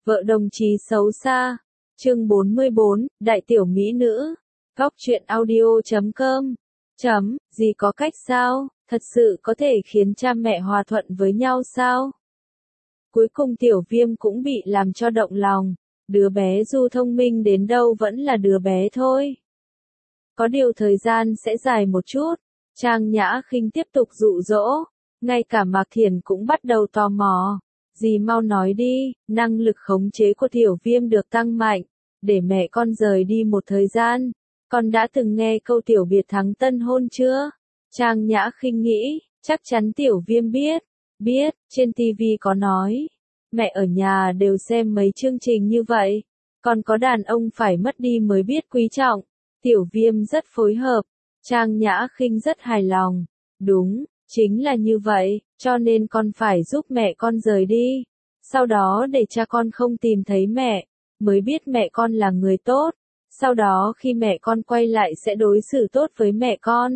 Vợ đồng chí xấu xa. Chương 44, Đại tiểu mỹ nữ. Góc truyện audio.com. Gì có cách sao? Thật sự có thể khiến cha mẹ hòa thuận với nhau sao? Cuối cùng Tiểu Viêm cũng bị làm cho động lòng. Đứa bé dù thông minh đến đâu vẫn là đứa bé thôi. Có điều thời gian sẽ dài một chút. Trang Nhã Khinh tiếp tục dụ dỗ. Ngay cả Mạc Thiển cũng bắt đầu tò mò. Dì mau nói đi, năng lực khống chế của Tiểu Viêm được tăng mạnh. Để mẹ con rời đi một thời gian. Con đã từng nghe câu tiểu biệt thắng tân hôn chưa? Trang Nhã Khinh nghĩ, chắc chắn Tiểu Viêm biết. Biết, trên TV có nói. Mẹ ở nhà đều xem mấy chương trình như vậy. Còn có đàn ông phải mất đi mới biết quý trọng. Tiểu Viêm rất phối hợp. Trang Nhã Khinh rất hài lòng. Đúng, chính là như vậy, cho nên con phải giúp mẹ con rời đi. Sau đó để cha con không tìm thấy mẹ, mới biết mẹ con là người tốt. Sau đó khi mẹ con quay lại sẽ đối xử tốt với mẹ con.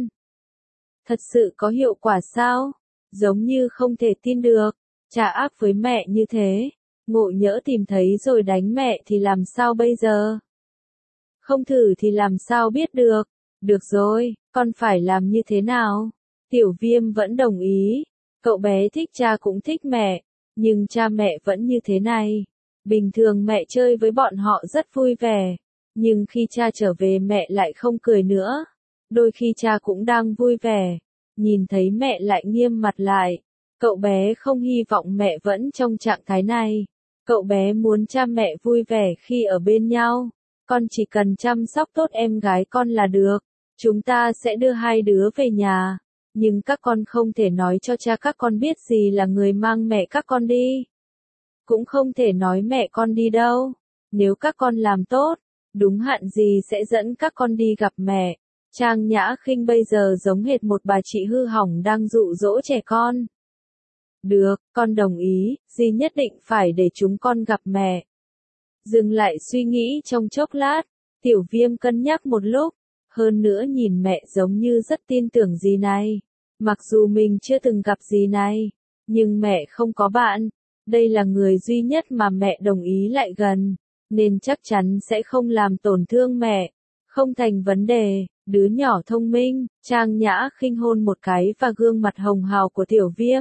Thật sự có hiệu quả sao? Giống như không thể tin được. Cha ác với mẹ như thế. Ngộ nhỡ tìm thấy rồi đánh mẹ thì làm sao bây giờ? Không thử thì làm sao biết được. Được rồi, con phải làm như thế nào? Tiểu Viêm vẫn đồng ý. Cậu bé thích cha cũng thích mẹ. Nhưng cha mẹ vẫn như thế này. Bình thường mẹ chơi với bọn họ rất vui vẻ. Nhưng khi cha trở về mẹ lại không cười nữa. Đôi khi cha cũng đang vui vẻ. Nhìn thấy mẹ lại nghiêm mặt lại. Cậu bé không hy vọng mẹ vẫn trong trạng thái này. Cậu bé muốn cha mẹ vui vẻ khi ở bên nhau. Con chỉ cần chăm sóc tốt em gái con là được. Chúng ta sẽ đưa hai đứa về nhà. Nhưng các con không thể nói cho cha các con biết gì là người mang mẹ các con đi. Cũng không thể nói mẹ con đi đâu. Nếu các con làm tốt, đúng hạn gì sẽ dẫn các con đi gặp mẹ. Trang Nhã Khinh bây giờ giống hệt một bà chị hư hỏng đang dụ dỗ trẻ con. Được, con đồng ý, dì nhất định phải để chúng con gặp mẹ. Dừng lại suy nghĩ trong chốc lát, Tiểu Viêm cân nhắc một lúc. Hơn nữa nhìn mẹ giống như rất tin tưởng dì này. Mặc dù mình chưa từng gặp dì này, nhưng mẹ không có bạn. Đây là người duy nhất mà mẹ đồng ý lại gần, nên chắc chắn sẽ không làm tổn thương mẹ. Không thành vấn đề, đứa nhỏ thông minh. Trang Nhã Khinh hôn một cái vào gương mặt hồng hào của Tiểu Viêm.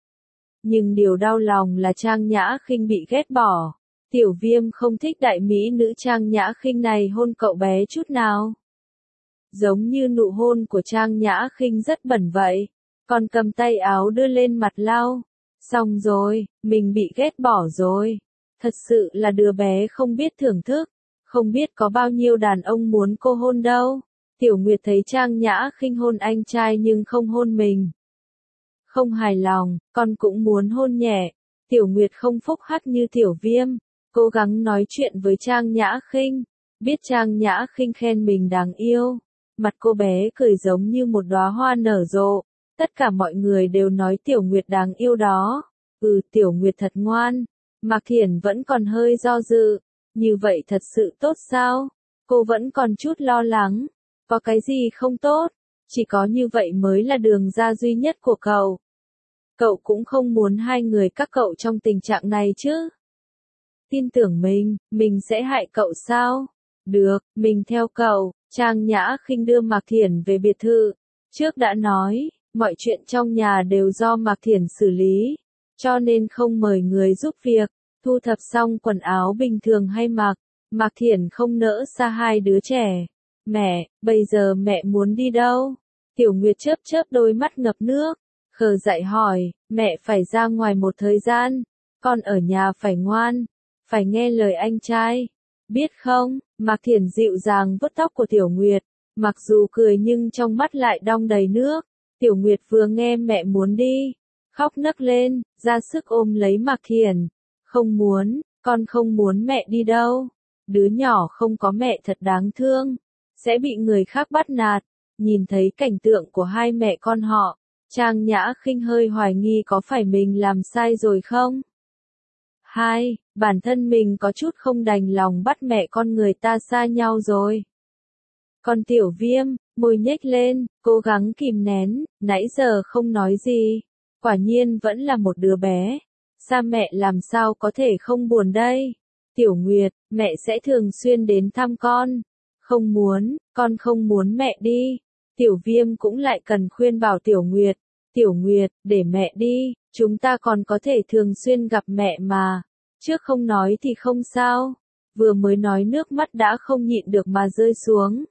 Nhưng điều đau lòng là Trang Nhã Khinh bị ghét bỏ. Tiểu Viêm không thích đại mỹ nữ Trang Nhã Khinh này hôn cậu bé chút nào. Giống như nụ hôn của Trang Nhã Khinh rất bẩn vậy. Còn cầm tay áo đưa lên mặt lau. Xong rồi, mình bị ghét bỏ rồi. Thật sự là đứa bé không biết thưởng thức. Không biết có bao nhiêu đàn ông muốn cô hôn đâu. Tiểu Nguyệt thấy Trang Nhã Khinh hôn anh trai nhưng không hôn mình. Không hài lòng, con cũng muốn hôn nhẹ. Tiểu Nguyệt không phúc hắc như Tiểu Viêm. Cố gắng nói chuyện với Trang Nhã Khinh. Biết Trang Nhã Khinh khen mình đáng yêu. Mặt cô bé cười giống như một đóa hoa nở rộ. Tất cả mọi người đều nói Tiểu Nguyệt đáng yêu đó. Tiểu Nguyệt thật ngoan. Mạc Thiển vẫn còn hơi do dự. Như vậy thật sự tốt sao? Cô vẫn còn chút lo lắng. Có cái gì không tốt? Chỉ có như vậy mới là đường ra duy nhất của cậu. Cậu cũng không muốn hai người các cậu trong tình trạng này chứ? Tin tưởng mình sẽ hại cậu sao? Được, mình theo cậu. Trang Nhã Khinh đưa Mạc Thiển về biệt thự. Trước đã nói, mọi chuyện trong nhà đều do Mạc Thiển xử lý. Cho nên không mời người giúp việc. Thu thập xong quần áo bình thường hay mặc. Mạc Thiển không nỡ xa hai đứa trẻ. Mẹ, bây giờ mẹ muốn đi đâu? Tiểu Nguyệt chớp chớp đôi mắt ngập nước. Khờ dại hỏi, mẹ phải ra ngoài một thời gian. Con ở nhà phải ngoan. Phải nghe lời anh trai. Biết không? Mạc Thiển dịu dàng vuốt tóc của Tiểu Nguyệt. Mặc dù cười nhưng trong mắt lại đong đầy nước. Tiểu Nguyệt vừa nghe mẹ muốn đi. Khóc nấc lên, ra sức ôm lấy Mạc Thiển. Không muốn, con không muốn mẹ đi đâu. Đứa nhỏ không có mẹ thật đáng thương. Sẽ bị người khác bắt nạt. Nhìn thấy cảnh tượng của hai mẹ con họ. Trang Nhã Khinh hơi hoài nghi có phải mình làm sai rồi không? Bản thân mình có chút không đành lòng bắt mẹ con người ta xa nhau rồi. Còn Tiểu Viêm, môi nhếch lên, cố gắng kìm nén, nãy giờ không nói gì. Quả nhiên vẫn là một đứa bé. Xa mẹ làm sao có thể không buồn đây? Tiểu Nguyệt, mẹ sẽ thường xuyên đến thăm con. Không muốn, con không muốn mẹ đi. Tiểu Viêm cũng lại cần khuyên bảo Tiểu Nguyệt. Tiểu Nguyệt, để mẹ đi, chúng ta còn có thể thường xuyên gặp mẹ mà. Trước không nói thì không sao. Vừa mới nói nước mắt đã không nhịn được mà rơi xuống.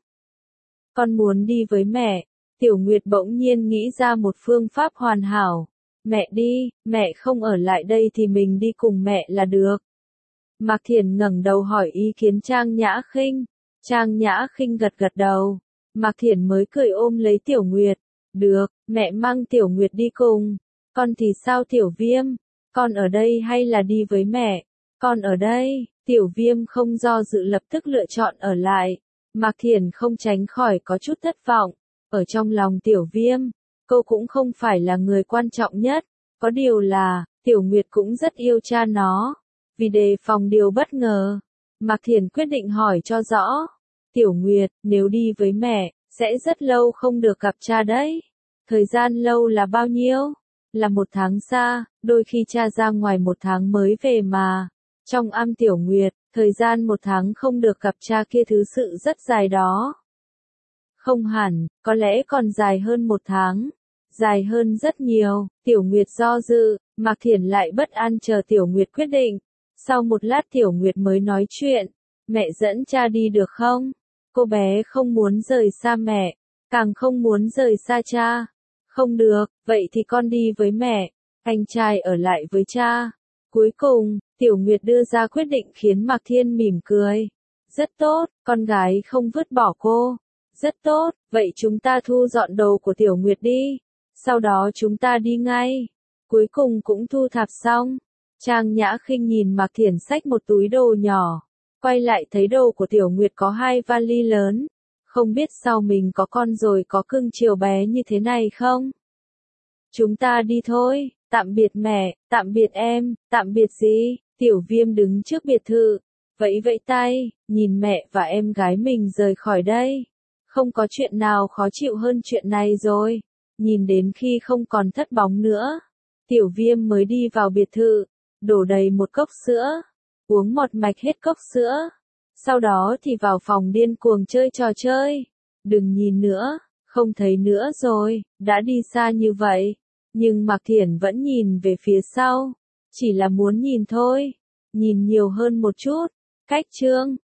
Con muốn đi với mẹ. Tiểu Nguyệt bỗng nhiên nghĩ ra một phương pháp hoàn hảo. Mẹ đi, mẹ không ở lại đây thì mình đi cùng mẹ là được. Mạc Thiển ngẩng đầu hỏi ý kiến Trang Nhã Khinh. Trang Nhã Khinh gật gật đầu. Mạc Thiển mới cười ôm lấy Tiểu Nguyệt. Được, mẹ mang Tiểu Nguyệt đi cùng. Con thì sao Tiểu Viêm? Con ở đây hay là đi với mẹ? Con ở đây. Tiểu Viêm không do dự lập tức lựa chọn ở lại. Mạc Thiển không tránh khỏi có chút thất vọng. Ở trong lòng Tiểu Viêm, cô cũng không phải là người quan trọng nhất. Có điều là, Tiểu Nguyệt cũng rất yêu cha nó. Vì đề phòng điều bất ngờ, Mạc Thiển quyết định hỏi cho rõ. Tiểu Nguyệt, nếu đi với mẹ, sẽ rất lâu không được gặp cha đấy. Thời gian lâu là bao nhiêu? Là 1 tháng xa, đôi khi cha ra ngoài 1 tháng mới về mà. Trong am Tiểu Nguyệt, thời gian 1 tháng không được gặp cha kia thứ sự rất dài đó. Không hẳn, có lẽ còn dài hơn 1 tháng. Dài hơn rất nhiều. Tiểu Nguyệt do dự, Mạc Thiển lại bất an chờ Tiểu Nguyệt quyết định. Sau một lát Tiểu Nguyệt mới nói chuyện. Mẹ dẫn cha đi được không? Cô bé không muốn rời xa mẹ, càng không muốn rời xa cha. Không được, vậy thì con đi với mẹ, anh trai ở lại với cha. Cuối cùng, Tiểu Nguyệt đưa ra quyết định khiến Mạc Thiên mỉm cười. Rất tốt, con gái không vứt bỏ cô. Rất tốt, vậy chúng ta thu dọn đồ của Tiểu Nguyệt đi. Sau đó chúng ta đi ngay. Cuối cùng cũng thu thập xong. Trang Nhã Khinh nhìn Mạc Thiển xách một túi đồ nhỏ. Quay lại thấy đồ của Tiểu Nguyệt có 2 vali lớn. Không biết sau mình có con rồi có cưng chiều bé như thế này không? Chúng ta đi thôi, tạm biệt mẹ, tạm biệt em, tạm biệt gì? Tiểu Viêm đứng trước biệt thự, vẫy vẫy tay, nhìn mẹ và em gái mình rời khỏi đây. Không có chuyện nào khó chịu hơn chuyện này rồi. Nhìn đến khi không còn thất bóng nữa, Tiểu Viêm mới đi vào biệt thự, đổ đầy một cốc sữa, uống một mạch hết cốc sữa. Sau đó thì vào phòng điên cuồng chơi trò chơi. Đừng nhìn nữa, không thấy nữa rồi, đã đi xa như vậy. Nhưng Mạc Thiển vẫn nhìn về phía sau. Chỉ là muốn nhìn thôi. Nhìn nhiều hơn một chút. Cách chương